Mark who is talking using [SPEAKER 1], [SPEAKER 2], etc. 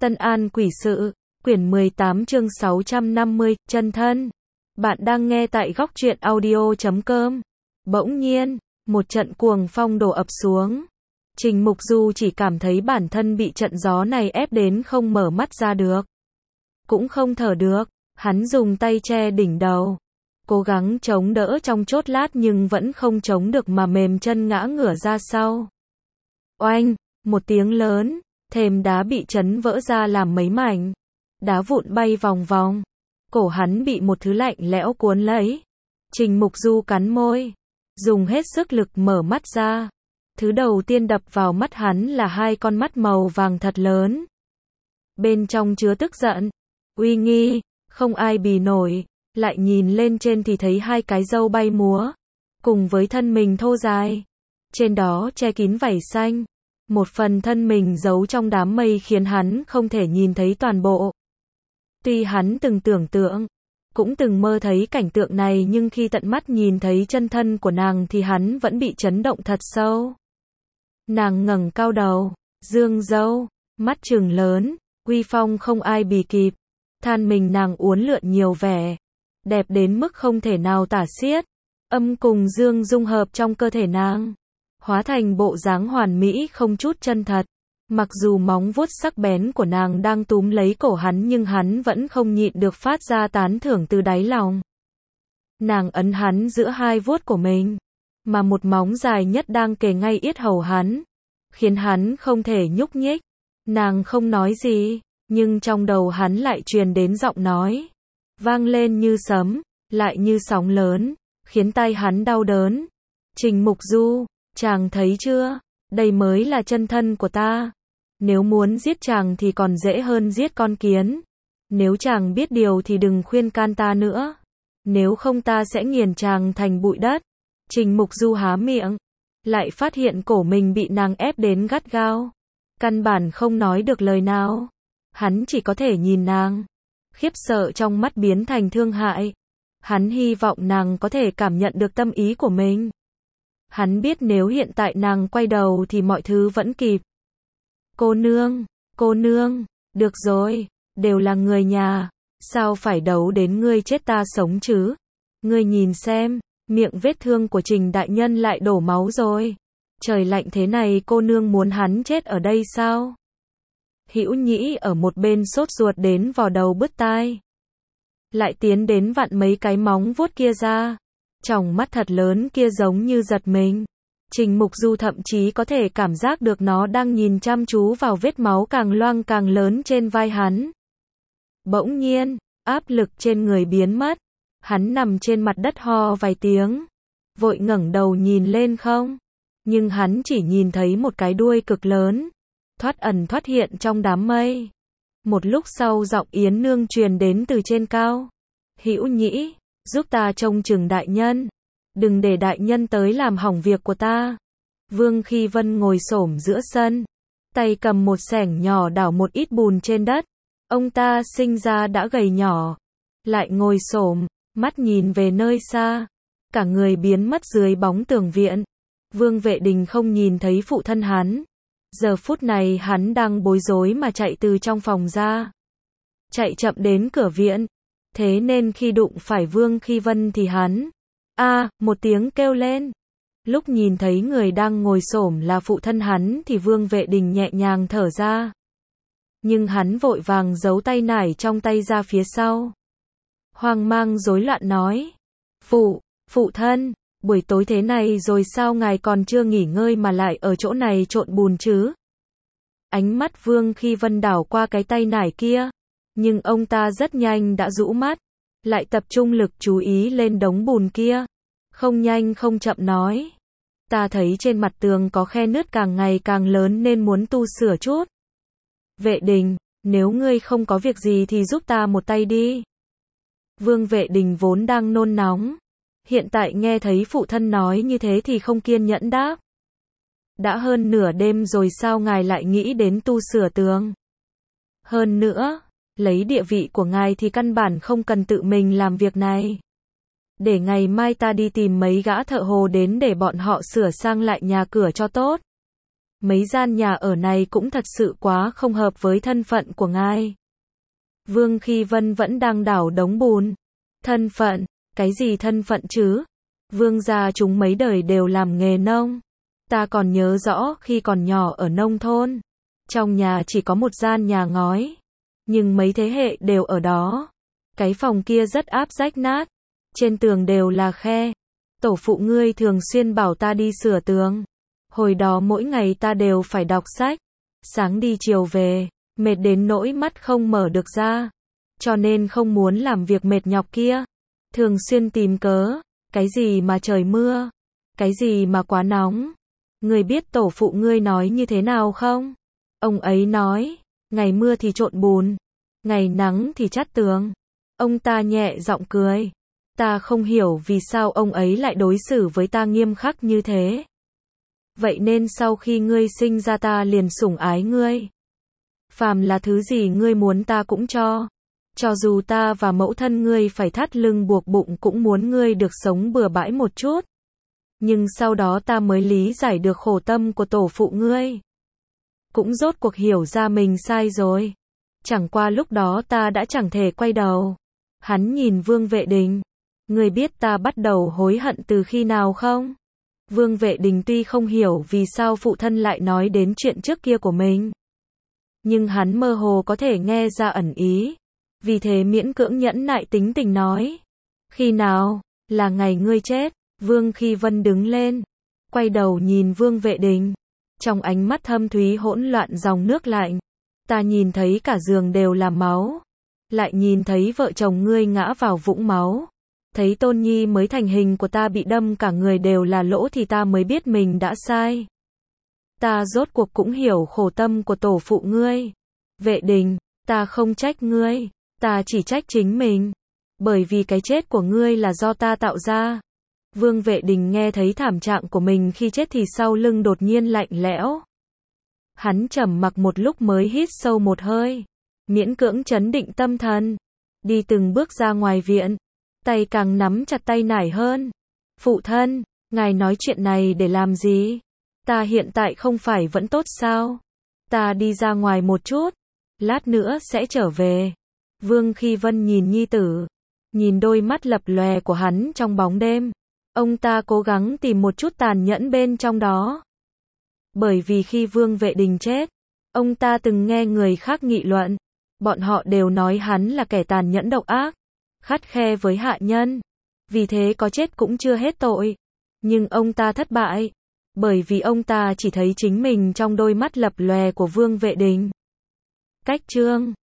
[SPEAKER 1] Tân An Quỷ Sự, quyển 18 chương 650, chân thân. Bạn đang nghe tại góc truyện audio.com. Bỗng nhiên, một trận cuồng phong đổ ập xuống. Trình Mục Du chỉ cảm thấy bản thân bị trận gió này ép đến không mở mắt ra được. Cũng không thở được, hắn dùng tay che đỉnh đầu. Cố gắng chống đỡ trong chốc lát nhưng vẫn không chống được mà mềm chân ngã ngửa ra sau. Oanh, một tiếng lớn, thềm đá bị chấn vỡ ra làm mấy mảnh. Đá vụn bay vòng vòng. Cổ hắn bị một thứ lạnh lẽo cuốn lấy. Trình Mục Du cắn môi, dùng hết sức lực mở mắt ra. Thứ đầu tiên đập vào mắt hắn là hai con mắt màu vàng thật lớn. Bên trong chứa tức giận, uy nghi, không ai bì nổi. Lại nhìn lên trên thì thấy hai cái râu bay múa, cùng với thân mình thô dài. Trên đó che kín vảy xanh. Một phần thân mình giấu trong đám mây khiến hắn không thể nhìn thấy toàn bộ. Tuy hắn từng tưởng tượng, cũng từng mơ thấy cảnh tượng này nhưng khi tận mắt nhìn thấy chân thân của nàng thì hắn vẫn bị chấn động thật sâu. Nàng ngẩng cao đầu, dương râu, mắt trừng lớn, uy phong không ai bì kịp. Than mình nàng uốn lượn nhiều vẻ, đẹp đến mức không thể nào tả xiết. Âm cùng dương dung hợp trong cơ thể nàng, hóa thành bộ dáng hoàn mỹ không chút chân thật. Mặc dù móng vuốt sắc bén của nàng đang túm lấy cổ hắn nhưng hắn vẫn không nhịn được phát ra tán thưởng từ đáy lòng. Nàng ấn hắn giữa hai vuốt của mình, mà một móng dài nhất đang kề ngay yết hầu hắn, khiến hắn không thể nhúc nhích. Nàng không nói gì, nhưng trong đầu hắn lại truyền đến giọng nói, vang lên như sấm, lại như sóng lớn, khiến tai hắn đau đớn. Trình Mục Du, chàng thấy chưa, đây mới là chân thân của ta. Nếu muốn giết chàng thì còn dễ hơn giết con kiến. Nếu chàng biết điều thì đừng khuyên can ta nữa. Nếu không ta sẽ nghiền chàng thành bụi đất. Trình Mục Du há miệng, lại phát hiện cổ mình bị nàng ép đến gắt gao. Căn bản không nói được lời nào. Hắn chỉ có thể nhìn nàng. Khiếp sợ trong mắt biến thành thương hại. Hắn hy vọng nàng có thể cảm nhận được tâm ý của mình. Hắn biết nếu hiện tại nàng quay đầu thì mọi thứ vẫn kịp. Cô nương, được rồi, đều là người nhà, sao phải đấu đến ngươi chết ta sống chứ? Ngươi nhìn xem, miệng vết thương của Trình đại nhân lại đổ máu rồi. Trời lạnh thế này cô nương muốn hắn chết ở đây sao? Hữu Nhĩ ở một bên sốt ruột đến vò đầu bứt tai. Lại tiến đến vặn mấy cái móng vuốt kia ra. Tròng mắt thật lớn kia giống như giật mình. Trình Mục Du thậm chí có thể cảm giác được nó đang nhìn chăm chú vào vết máu càng loang càng lớn trên vai hắn. Bỗng nhiên, áp lực trên người biến mất. Hắn nằm trên mặt đất ho vài tiếng. Vội ngẩng đầu nhìn lên không. Nhưng hắn chỉ nhìn thấy một cái đuôi cực lớn. Thoát ẩn thoát hiện trong đám mây. Một lúc sau giọng Yến Nương truyền đến từ trên cao. Hữu Nhĩ, giúp ta trông chừng đại nhân. Đừng để đại nhân tới làm hỏng việc của ta. Vương Khi Vân ngồi xổm giữa sân, tay cầm một xẻng nhỏ đảo một ít bùn trên đất. Ông ta sinh ra đã gầy nhỏ, lại ngồi xổm, mắt nhìn về nơi xa, cả người biến mất dưới bóng tường viện. Vương Vệ Đình không nhìn thấy phụ thân hắn. Giờ phút này hắn đang bối rối mà chạy từ trong phòng ra. Chạy chậm đến cửa viện, thế nên khi đụng phải Vương Khi Vân thì hắn một tiếng kêu lên. Lúc nhìn thấy người đang ngồi xổm là phụ thân hắn thì Vương Vệ Đình nhẹ nhàng thở ra. Nhưng hắn vội vàng giấu tay nải trong tay ra phía sau. Hoang mang rối loạn nói. Phụ thân, buổi tối thế này rồi sao ngài còn chưa nghỉ ngơi mà lại ở chỗ này trộn bùn chứ? Ánh mắt Vương Khi Vân đảo qua cái tay nải kia. Nhưng ông ta rất nhanh đã rũ mắt. Lại tập trung lực chú ý lên đống bùn kia. Không nhanh không chậm nói. Ta thấy trên mặt tường có khe nứt càng ngày càng lớn nên muốn tu sửa chút. Vệ Đình, nếu ngươi không có việc gì thì giúp ta một tay đi. Vương Vệ Đình vốn đang nôn nóng. Hiện tại nghe thấy phụ thân nói như thế thì không kiên nhẫn đáp. Đã hơn nửa đêm rồi sao ngài lại nghĩ đến tu sửa tường? Hơn nữa, lấy địa vị của ngài thì căn bản không cần tự mình làm việc này. Để ngày mai ta đi tìm mấy gã thợ hồ đến để bọn họ sửa sang lại nhà cửa cho tốt. Mấy gian nhà ở này cũng thật sự quá không hợp với thân phận của ngài. Vương Khi Vân vẫn đang đảo đống bùn. Thân phận? Cái gì thân phận chứ? Vương gia chúng mấy đời đều làm nghề nông. Ta còn nhớ rõ khi còn nhỏ ở nông thôn. Trong nhà chỉ có một gian nhà ngói. Nhưng mấy thế hệ đều ở đó. Cái phòng kia rất áp rách nát. Trên tường đều là khe. Tổ phụ ngươi thường xuyên bảo ta đi sửa tường. Hồi đó mỗi ngày ta đều phải đọc sách. Sáng đi chiều về, mệt đến nỗi mắt không mở được ra. Cho nên không muốn làm việc mệt nhọc kia. Thường xuyên tìm cớ. Cái gì mà trời mưa? Cái gì mà quá nóng? Ngươi biết tổ phụ ngươi nói như thế nào không? Ông ấy nói, ngày mưa thì trộn bùn, ngày nắng thì chát tường. Ông ta nhẹ giọng cười. Ta không hiểu vì sao ông ấy lại đối xử với ta nghiêm khắc như thế. Vậy nên sau khi ngươi sinh ra ta liền sủng ái ngươi. Phàm là thứ gì ngươi muốn ta cũng cho. Cho dù ta và mẫu thân ngươi phải thắt lưng buộc bụng cũng muốn ngươi được sống bừa bãi một chút. Nhưng sau đó ta mới lý giải được khổ tâm của tổ phụ ngươi. Cũng rốt cuộc hiểu ra mình sai rồi. Chẳng qua lúc đó ta đã chẳng thể quay đầu. Hắn nhìn Vương Vệ Đình. Ngươi biết ta bắt đầu hối hận từ khi nào không? Vương Vệ Đình tuy không hiểu vì sao phụ thân lại nói đến chuyện trước kia của mình. Nhưng hắn mơ hồ có thể nghe ra ẩn ý. Vì thế miễn cưỡng nhẫn nại tính tình nói. Khi nào? Là ngày ngươi chết. Vương Khi Vân đứng lên. Quay đầu nhìn Vương Vệ Đình. Trong ánh mắt thâm thúy hỗn loạn dòng nước lạnh. Ta nhìn thấy cả giường đều là máu. Lại nhìn thấy vợ chồng ngươi ngã vào vũng máu. Thấy tôn nhi mới thành hình của ta bị đâm cả người đều là lỗ thì ta mới biết mình đã sai. Ta rốt cuộc cũng hiểu khổ tâm của tổ phụ ngươi. Vệ Đình, ta không trách ngươi. Ta chỉ trách chính mình. Bởi vì cái chết của ngươi là do ta tạo ra. Vương Vệ Đình nghe thấy thảm trạng của mình khi chết thì sau lưng đột nhiên lạnh lẽo. Hắn trầm mặc một lúc mới hít sâu một hơi. Miễn cưỡng trấn định tâm thần. Đi từng bước ra ngoài viện. Tay càng nắm chặt tay nải hơn. Phụ thân, ngài nói chuyện này để làm gì? Ta hiện tại không phải vẫn tốt sao? Ta đi ra ngoài một chút. Lát nữa sẽ trở về. Vương Khi Vân nhìn nhi tử. Nhìn đôi mắt lập lòe của hắn trong bóng đêm. Ông ta cố gắng tìm một chút tàn nhẫn bên trong đó. Bởi vì khi Vương Vệ Đình chết, ông ta từng nghe người khác nghị luận. Bọn họ đều nói hắn là kẻ tàn nhẫn độc ác, khắt khe với hạ nhân. Vì thế có chết cũng chưa hết tội. Nhưng ông ta thất bại. Bởi vì ông ta chỉ thấy chính mình trong đôi mắt lập lòe của Vương Vệ Đình. Cách chương